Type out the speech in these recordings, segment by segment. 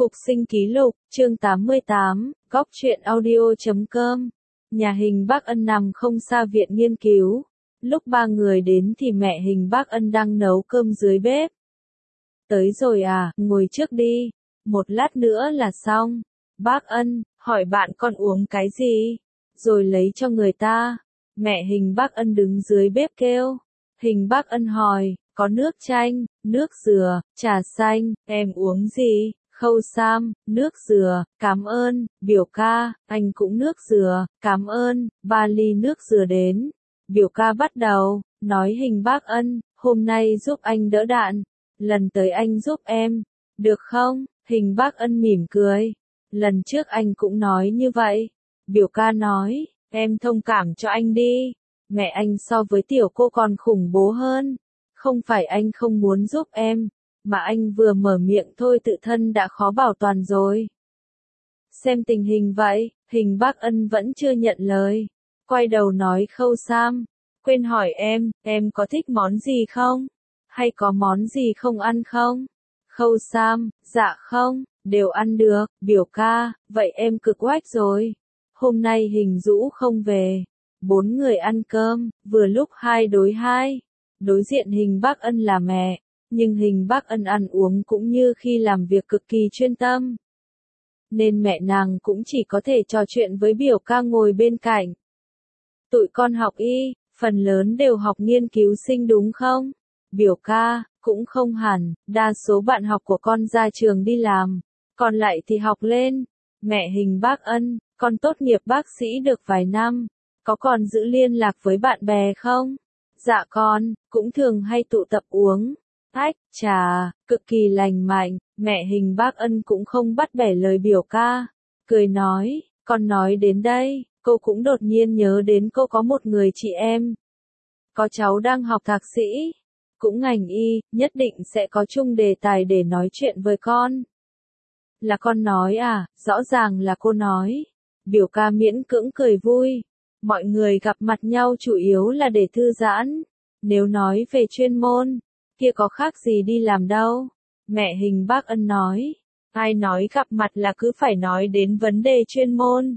Phục sinh ký lục, chương 88, góc truyện audio.com. Nhà hình bác Ân nằm không xa viện nghiên cứu. Lúc ba người đến thì mẹ hình bác Ân đang nấu cơm dưới bếp. Tới rồi à, ngồi trước đi. Một lát nữa là xong. Bác Ân, hỏi bạn con uống cái gì? Rồi lấy cho người ta. Mẹ hình bác Ân đứng dưới bếp kêu. Hình bác Ân hỏi, có nước chanh, nước dừa, trà xanh, em uống gì? Khâu Sam, nước dừa, cảm ơn, biểu ca, anh cũng nước dừa, cảm ơn, 3 ly nước dừa đến. Biểu ca bắt đầu, nói hình bác Ân, hôm nay giúp anh đỡ đạn, lần tới anh giúp em, được không? Hình bác Ân mỉm cười, lần trước anh cũng nói như vậy. Biểu ca nói, em thông cảm cho anh đi, mẹ anh so với tiểu cô còn khủng bố hơn, không phải anh không muốn giúp em. Mà anh vừa mở miệng thôi tự thân đã khó bảo toàn rồi. Xem tình hình vậy, hình bác Ân vẫn chưa nhận lời. Quay đầu nói Khâu Sam, quên hỏi em có thích món gì không? Hay có món gì không ăn không? Khâu Sam, dạ không, đều ăn được, biểu ca, vậy em cực oách rồi. Hôm nay hình Dũ không về. 4 người ăn cơm, vừa lúc 2 đối 2. Đối diện hình bác Ân là mẹ. Nhưng hình bác Ân ăn uống cũng như khi làm việc cực kỳ chuyên tâm. Nên mẹ nàng cũng chỉ có thể trò chuyện với biểu ca ngồi bên cạnh. Tụi con học y, phần lớn đều học nghiên cứu sinh đúng không? Biểu ca, cũng không hẳn, đa số bạn học của con ra trường đi làm, còn lại thì học lên. Mẹ hình bác Ân, con tốt nghiệp bác sĩ được vài năm, có còn giữ liên lạc với bạn bè không? Dạ con, cũng thường hay tụ tập uống. Ách, trà, cực kỳ lành mạnh, mẹ hình bác Ân cũng không bắt bẻ lời biểu ca. Cười nói, con nói đến đây, cô cũng đột nhiên nhớ đến cô có một người chị em. Có cháu đang học thạc sĩ, cũng ngành y, nhất định sẽ có chung đề tài để nói chuyện với con. Là con nói à, rõ ràng là cô nói. Biểu ca miễn cưỡng cười vui. Mọi người gặp mặt nhau chủ yếu là để thư giãn. Nếu nói về chuyên môn, kia có khác gì đi làm đâu. Mẹ hình bác Ân nói, ai nói gặp mặt là cứ phải nói đến vấn đề chuyên môn.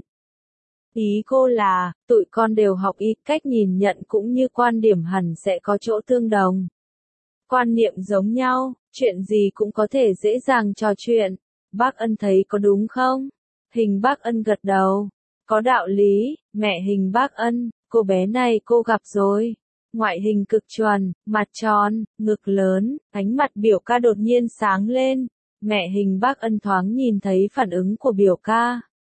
Ý cô là, tụi con đều học y, cách nhìn nhận cũng như quan điểm hẳn sẽ có chỗ tương đồng. Quan niệm giống nhau, chuyện gì cũng có thể dễ dàng trò chuyện. Bác Ân thấy có đúng không? Hình bác Ân gật đầu. Có đạo lý, mẹ hình bác Ân, cô bé này cô gặp rồi. Ngoại hình cực chuẩn, mặt tròn, ngực lớn, ánh mặt biểu ca đột nhiên sáng lên. Mẹ hình bác Ân thoáng nhìn thấy phản ứng của biểu ca.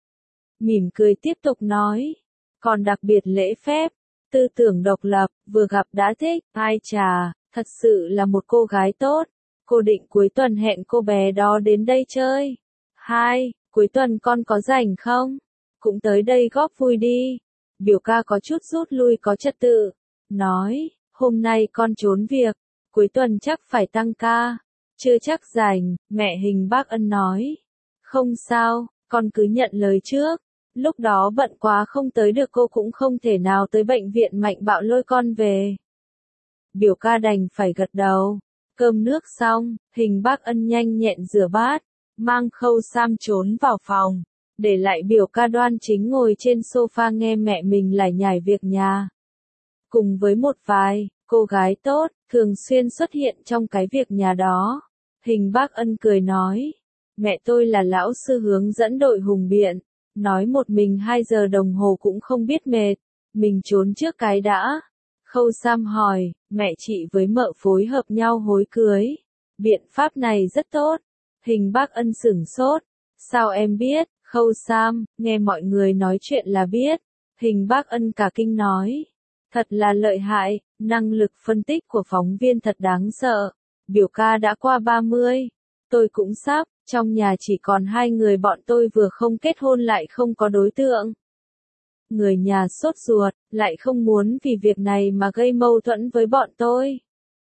Mỉm cười tiếp tục nói. Còn đặc biệt lễ phép, tư tưởng độc lập, vừa gặp đã thích, ai chà, thật sự là một cô gái tốt. Cô định cuối tuần hẹn cô bé đó đến đây chơi. 2. Cuối tuần con có rảnh không? Cũng tới đây góp vui đi. Biểu ca có chút rút lui có trật tự. Nói, hôm nay con trốn việc, cuối tuần chắc phải tăng ca, chưa chắc rảnh, mẹ hình bác Ân nói. Không sao, con cứ nhận lời trước, lúc đó bận quá không tới được cô cũng không thể nào tới bệnh viện Mạnh Bạo lôi con về. Biểu ca đành phải gật đầu, cơm nước xong, hình bác Ân nhanh nhẹn rửa bát, mang Khâu Sam trốn vào phòng, để lại biểu ca đoan chính ngồi trên sofa nghe mẹ mình lải nhải việc nhà. Cùng với một vài cô gái tốt, thường xuyên xuất hiện trong cái việc nhà đó. Hình bác Ân cười nói, mẹ tôi là lão sư hướng dẫn đội hùng biện, nói một mình 2 giờ đồng hồ cũng không biết mệt, mình trốn trước cái đã. Khâu Sam hỏi, mẹ chị với mợ phối hợp nhau hối cưới, biện pháp này rất tốt. Hình bác Ân sửng sốt, sao em biết? Khâu Sam, nghe mọi người nói chuyện là biết. Hình bác Ân cả kinh nói. Thật là lợi hại, năng lực phân tích của phóng viên thật đáng sợ. Biểu ca đã qua 30. Tôi cũng sắp, trong nhà chỉ còn 2 người bọn tôi vừa không kết hôn lại không có đối tượng. Người nhà sốt ruột, lại không muốn vì việc này mà gây mâu thuẫn với bọn tôi.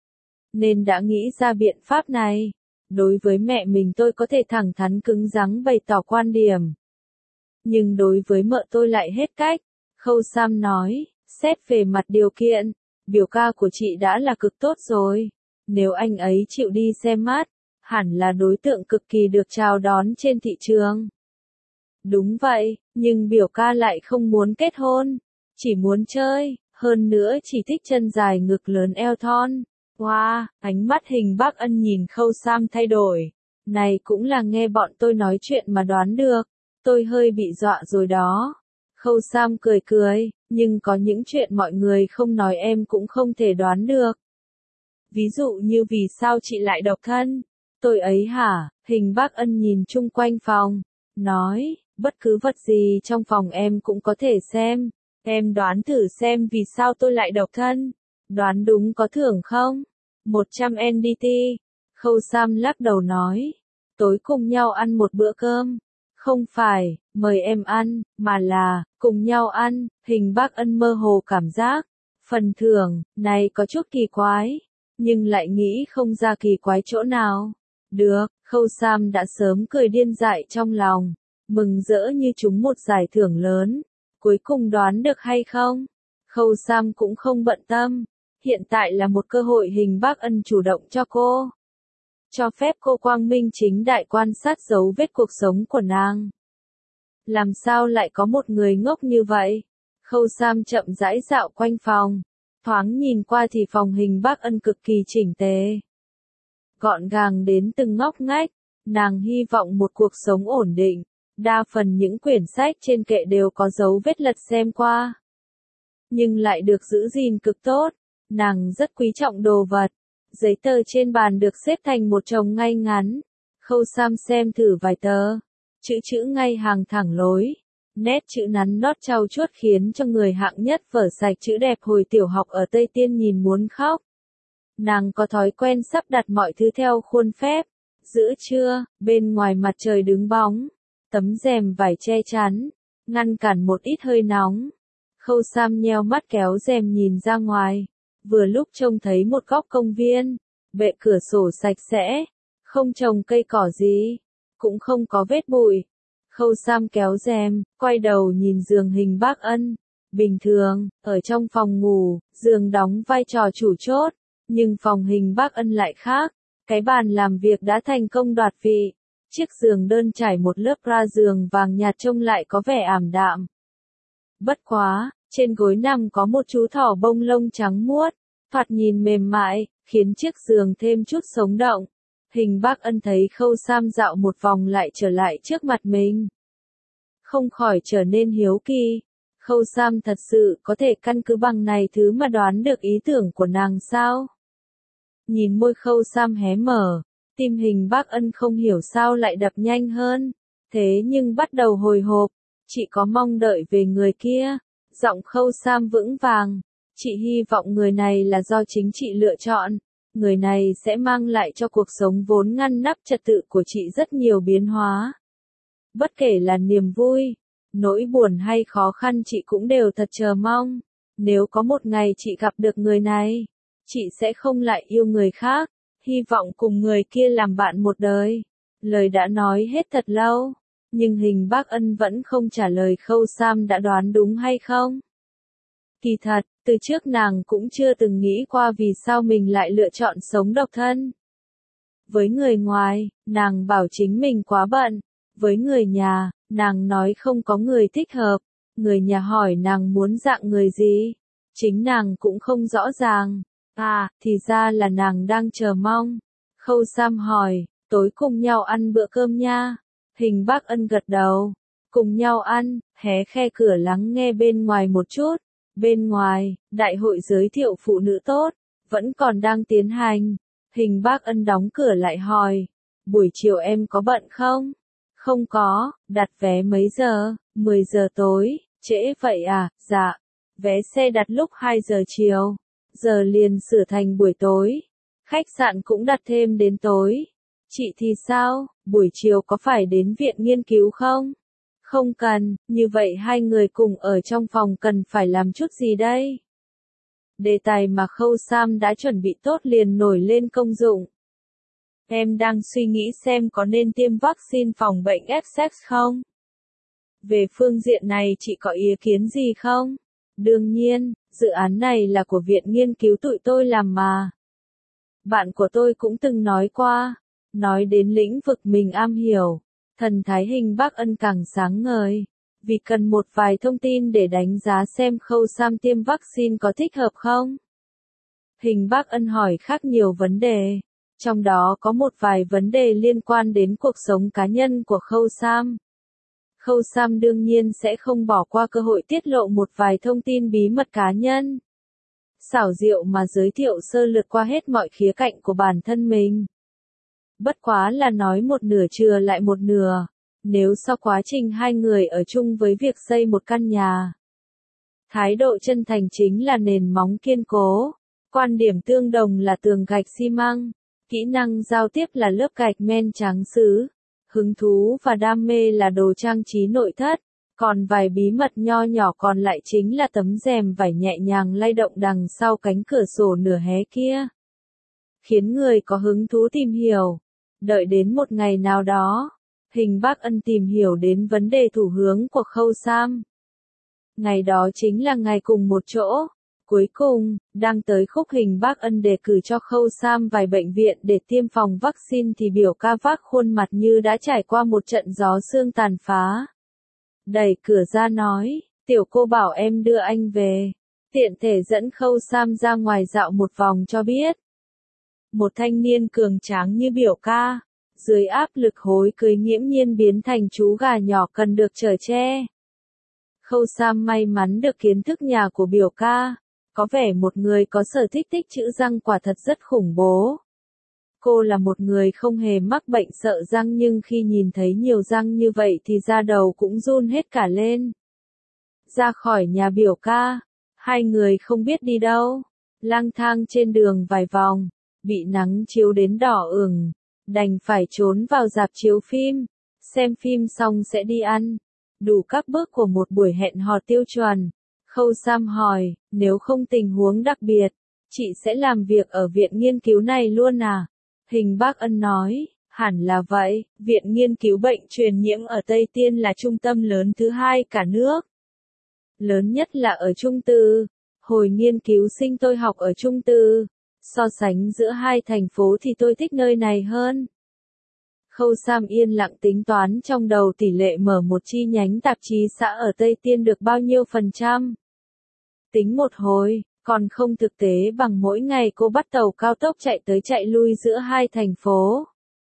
Nên đã nghĩ ra biện pháp này. Đối với mẹ mình tôi có thể thẳng thắn cứng rắn bày tỏ quan điểm. Nhưng đối với mợ tôi lại hết cách. Khâu Sam nói. Xét về mặt điều kiện, biểu ca của chị đã là cực tốt rồi. Nếu anh ấy chịu đi xem mắt, hẳn là đối tượng cực kỳ được chào đón trên thị trường. Đúng vậy, nhưng biểu ca lại không muốn kết hôn, chỉ muốn chơi, hơn nữa chỉ thích chân dài ngực lớn eo thon. Wow, ánh mắt Hình Bác Ân nhìn Khâu Sam thay đổi. Này cũng là nghe bọn tôi nói chuyện mà đoán được, tôi hơi bị dọa rồi đó. Khâu Sam cười cười, nhưng có những chuyện mọi người không nói em cũng không thể đoán được. Ví dụ như vì sao chị lại độc thân? Tôi ấy hả? Hình Bác Ân nhìn chung quanh phòng, nói, bất cứ vật gì trong phòng em cũng có thể xem. Em đoán thử xem vì sao tôi lại độc thân. Đoán đúng có thưởng không? 100 NDT. Khâu Sam lắc đầu nói, tối cùng nhau ăn một bữa cơm. Không phải, mời em ăn, mà là, cùng nhau ăn. Hình Bác Ân mơ hồ cảm giác, phần thưởng, này có chút kỳ quái, nhưng lại nghĩ không ra kỳ quái chỗ nào. Được, Khâu Sam đã sớm cười điên dại trong lòng, mừng rỡ như trúng một giải thưởng lớn. Cuối cùng đoán được hay không? Khâu Sam cũng không bận tâm, hiện tại là một cơ hội Hình Bác Ân chủ động cho cô. Cho phép cô quang minh chính đại quan sát dấu vết cuộc sống của nàng. Làm sao lại có một người ngốc như vậy? Khâu Sam chậm rãi dạo quanh phòng, thoáng nhìn qua thì phòng Hình Bác Ân cực kỳ chỉnh tề. Gọn gàng đến từng ngóc ngách, nàng hy vọng một cuộc sống ổn định. Đa phần những quyển sách trên kệ đều có dấu vết lật xem qua, nhưng lại được giữ gìn cực tốt. Nàng rất quý trọng đồ vật. Giấy tờ trên bàn được xếp thành một chồng ngay ngắn. Khâu Sam xem thử vài tờ. Chữ ngay hàng thẳng lối. Nét chữ nắn nót trau chuốt khiến cho người hạng nhất vở sạch chữ đẹp hồi tiểu học ở Tây Tiên nhìn muốn khóc. Nàng có thói quen sắp đặt mọi thứ theo khuôn phép. Giữa trưa, bên ngoài mặt trời đứng bóng. Tấm rèm vải che chắn, ngăn cản một ít hơi nóng. Khâu Sam nheo mắt kéo rèm nhìn ra ngoài. Vừa lúc trông thấy một góc công viên, bệ cửa sổ sạch sẽ, không trồng cây cỏ gì, cũng không có vết bụi. Khâu Sam kéo rèm, quay đầu nhìn giường Hình Bác Ân. Bình thường, ở trong phòng ngủ, giường đóng vai trò chủ chốt, nhưng phòng Hình Bác Ân lại khác. Cái bàn làm việc đã thành công đoạt vị. Chiếc giường đơn trải một lớp ra giường vàng nhạt trông lại có vẻ ảm đạm. Bất quá, trên gối nằm có một chú thỏ bông lông trắng muốt, thoạt nhìn mềm mại, khiến chiếc giường thêm chút sống động. Hình Bác Ân thấy Khâu Sam dạo một vòng lại trở lại trước mặt mình, không khỏi trở nên hiếu kỳ. Khâu Sam thật sự có thể căn cứ bằng này thứ mà đoán được ý tưởng của nàng sao? Nhìn môi Khâu Sam hé mở, tim Hình Bác Ân không hiểu sao lại đập nhanh hơn. Thế nhưng bắt đầu hồi hộp, chị có mong đợi về người kia. Giọng Khâu Sam vững vàng, chị hy vọng người này là do chính chị lựa chọn. Người này sẽ mang lại cho cuộc sống vốn ngăn nắp trật tự của chị rất nhiều biến hóa. Bất kể là niềm vui, nỗi buồn hay khó khăn chị cũng đều thật chờ mong. Nếu có một ngày chị gặp được người này, chị sẽ không lại yêu người khác. Hy vọng cùng người kia làm bạn một đời. Lời đã nói hết thật lâu, nhưng Hình Bác Ân vẫn không trả lời Khâu Sam đã đoán đúng hay không. Kỳ thật, từ trước nàng cũng chưa từng nghĩ qua vì sao mình lại lựa chọn sống độc thân. Với người ngoài, nàng bảo chính mình quá bận. Với người nhà, nàng nói không có người thích hợp. Người nhà hỏi nàng muốn dạng người gì, chính nàng cũng không rõ ràng. À, thì ra là nàng đang chờ mong. Khâu Sam hỏi, tối cùng nhau ăn bữa cơm nha. Hình Bác Ân gật đầu. Cùng nhau ăn, hé khe cửa lắng nghe bên ngoài một chút. Bên ngoài, đại hội giới thiệu phụ nữ tốt, vẫn còn đang tiến hành. Hình Bác Ân đóng cửa lại hỏi, buổi chiều em có bận không? Không có, đặt vé mấy giờ? 10 giờ tối, trễ vậy à? Dạ. Vé xe đặt lúc 2 giờ chiều. Giờ liền sửa thành buổi tối. Khách sạn cũng đặt thêm đến tối. Chị thì sao, buổi chiều có phải đến viện nghiên cứu không? Không cần, như vậy hai người cùng ở trong phòng cần phải làm chút gì đây? Đề tài mà Khâu Sam đã chuẩn bị tốt liền nổi lên công dụng. Em đang suy nghĩ xem có nên tiêm vaccine phòng bệnh Essex không? Về phương diện này chị có ý kiến gì không? Đương nhiên, dự án này là của viện nghiên cứu tụi tôi làm mà. Bạn của tôi cũng từng nói qua, Nói đến lĩnh vực mình am hiểu, thần thái Hình Bắc Ân càng sáng ngời. Vì cần một vài thông tin để đánh giá xem Khâu Sam tiêm vaccine có thích hợp không. Hình Bắc Ân hỏi khác nhiều vấn đề. Trong đó có một vài vấn đề liên quan đến cuộc sống cá nhân của Khâu Sam. Khâu Sam đương nhiên sẽ không bỏ qua cơ hội tiết lộ một vài thông tin bí mật cá nhân. Xảo diệu mà giới thiệu sơ lược qua hết mọi khía cạnh của bản thân mình. Bất quá là nói một nửa chừa lại một nửa. Nếu sau quá trình hai người ở chung với việc xây một căn nhà, thái độ chân thành chính là nền móng kiên cố, quan điểm tương đồng là tường gạch xi măng, kỹ năng giao tiếp là lớp gạch men trắng sứ, hứng thú và đam mê là đồ trang trí nội thất, còn vài bí mật nho nhỏ còn lại chính là tấm rèm vải nhẹ nhàng lay động đằng sau cánh cửa sổ nửa hé kia. Khiến người có hứng thú tìm hiểu. Đợi đến một ngày nào đó, Hình Bắc Ân tìm hiểu đến vấn đề thủ hướng của Khâu Sam. Ngày đó chính là ngày cùng một chỗ. Cuối cùng, đang tới khúc Hình Bắc Ân đề cử cho Khâu Sam vài bệnh viện để tiêm phòng vaccine thì biểu ca vác khuôn mặt như đã trải qua một trận gió sương tàn phá. Đẩy cửa ra nói, tiểu cô bảo em đưa anh về. Tiện thể dẫn Khâu Sam ra ngoài dạo một vòng cho biết. Một thanh niên cường tráng như biểu ca, dưới áp lực hối cưới nghiễm nhiên biến thành chú gà nhỏ cần được chở che. Khâu Sam may mắn được kiến thức nhà của biểu ca, có vẻ một người có sở thích tích trữ răng quả thật rất khủng bố. Cô là một người không hề mắc bệnh sợ răng nhưng khi nhìn thấy nhiều răng như vậy thì da đầu cũng run hết cả lên. Ra khỏi nhà biểu ca, hai người không biết đi đâu, lang thang trên đường vài vòng, bị nắng chiếu đến đỏ ửng, đành phải trốn vào rạp chiếu phim, xem phim xong sẽ đi ăn. Đủ các bước của một buổi hẹn hò tiêu chuẩn. Khâu Sam hỏi, nếu không tình huống đặc biệt, chị sẽ làm việc ở viện nghiên cứu này luôn à? Hình Bắc Ân nói, hẳn là vậy, viện nghiên cứu bệnh truyền nhiễm ở Tây Tiên là trung tâm lớn thứ hai cả nước. Lớn nhất là ở Trung Tư. Hồi nghiên cứu sinh tôi học ở Trung Tư. So sánh giữa hai thành phố thì tôi thích nơi này hơn. Khâu Sam yên lặng tính toán trong đầu tỷ lệ mở một chi nhánh tạp chí xã ở Tây Tiên được bao nhiêu %. Tính một hồi, còn không thực tế bằng mỗi ngày cô bắt tàu cao tốc chạy tới chạy lui giữa hai thành phố.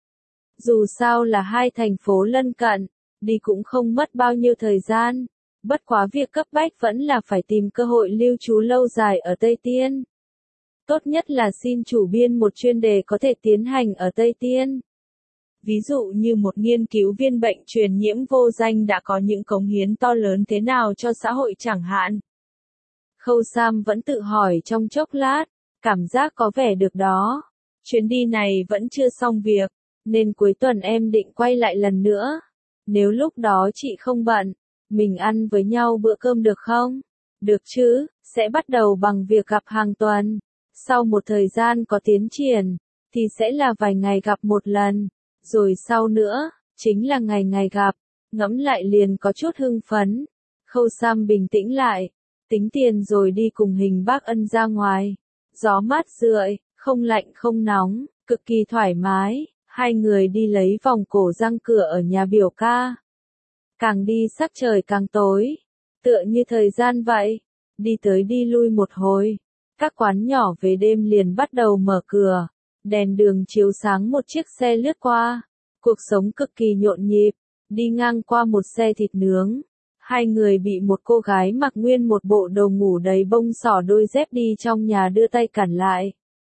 Dù sao là hai thành phố lân cận, đi cũng không mất bao nhiêu thời gian. Bất quá việc cấp bách vẫn là phải tìm cơ hội lưu trú lâu dài ở Tây Tiên. Tốt nhất là xin chủ biên một chuyên đề có thể tiến hành ở Tây Tiên. Ví dụ như một nghiên cứu viên bệnh truyền nhiễm vô danh đã có những cống hiến to lớn thế nào cho xã hội chẳng hạn. Khâu Sam vẫn tự hỏi trong chốc lát, cảm giác có vẻ được đó. Chuyến đi này vẫn chưa xong việc, nên cuối tuần em định quay lại lần nữa. Nếu lúc đó chị không bận, mình ăn với nhau bữa cơm được không? Được chứ, sẽ bắt đầu bằng việc gặp hàng tuần. Sau một thời gian có tiến triển, thì sẽ là vài ngày gặp một lần. Rồi sau nữa, chính là ngày ngày gặp. Ngẫm lại liền có chút hưng phấn. Khâu Sam bình tĩnh lại, tính tiền rồi đi cùng Hình Bắc Ân ra ngoài. Gió mát rượi, không lạnh không nóng, cực kỳ thoải mái. Hai người đi lấy vòng cổ răng cửa ở nhà biểu ca. Càng đi sắc trời càng tối, tựa như thời gian vậy. Đi tới đi lui một hồi, các quán nhỏ về đêm liền bắt đầu mở cửa. Đèn đường chiếu sáng một chiếc xe lướt qua. Cuộc sống cực kỳ nhộn nhịp. Đi ngang qua một xe thịt nướng. Hai người bị một cô gái mặc nguyên một bộ đồ ngủ đầy bông xỏ đôi dép đi trong nhà đưa tay cản lại.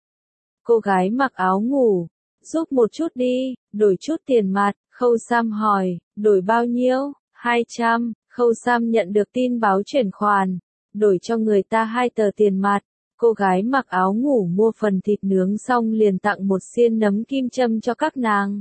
Cô gái mặc áo ngủ. Giúp một chút đi, đổi chút tiền mặt. Khâu Sam hỏi, đổi bao nhiêu? 200. Khâu Sam nhận được tin báo chuyển khoản. Đổi cho người ta 2 tờ tiền mặt. Cô gái mặc áo ngủ mua phần thịt nướng xong liền tặng một xiên nấm kim châm cho các nàng.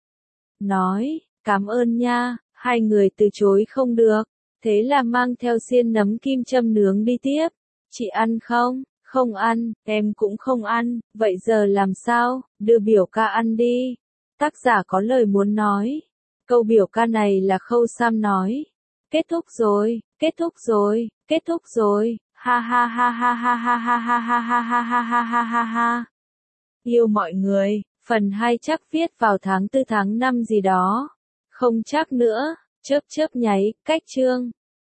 Nói, cảm ơn nha, hai người từ chối không được. Thế là mang theo xiên nấm kim châm nướng đi tiếp. Chị ăn không? Không ăn, em cũng không ăn, vậy giờ làm sao? Đưa biểu ca ăn đi. Tác giả có lời muốn nói. Câu biểu ca này là Khâu Sam nói. Kết thúc rồi, kết thúc rồi, kết thúc rồi. Ha ha ha ha ha ha ha ha ha ha ha ha ha ha ha. Yêu mọi người. Phần 2 chắc viết vào tháng 4 tháng 5 gì đó. Không chắc nữa, chớp chớp nháy, cách chương.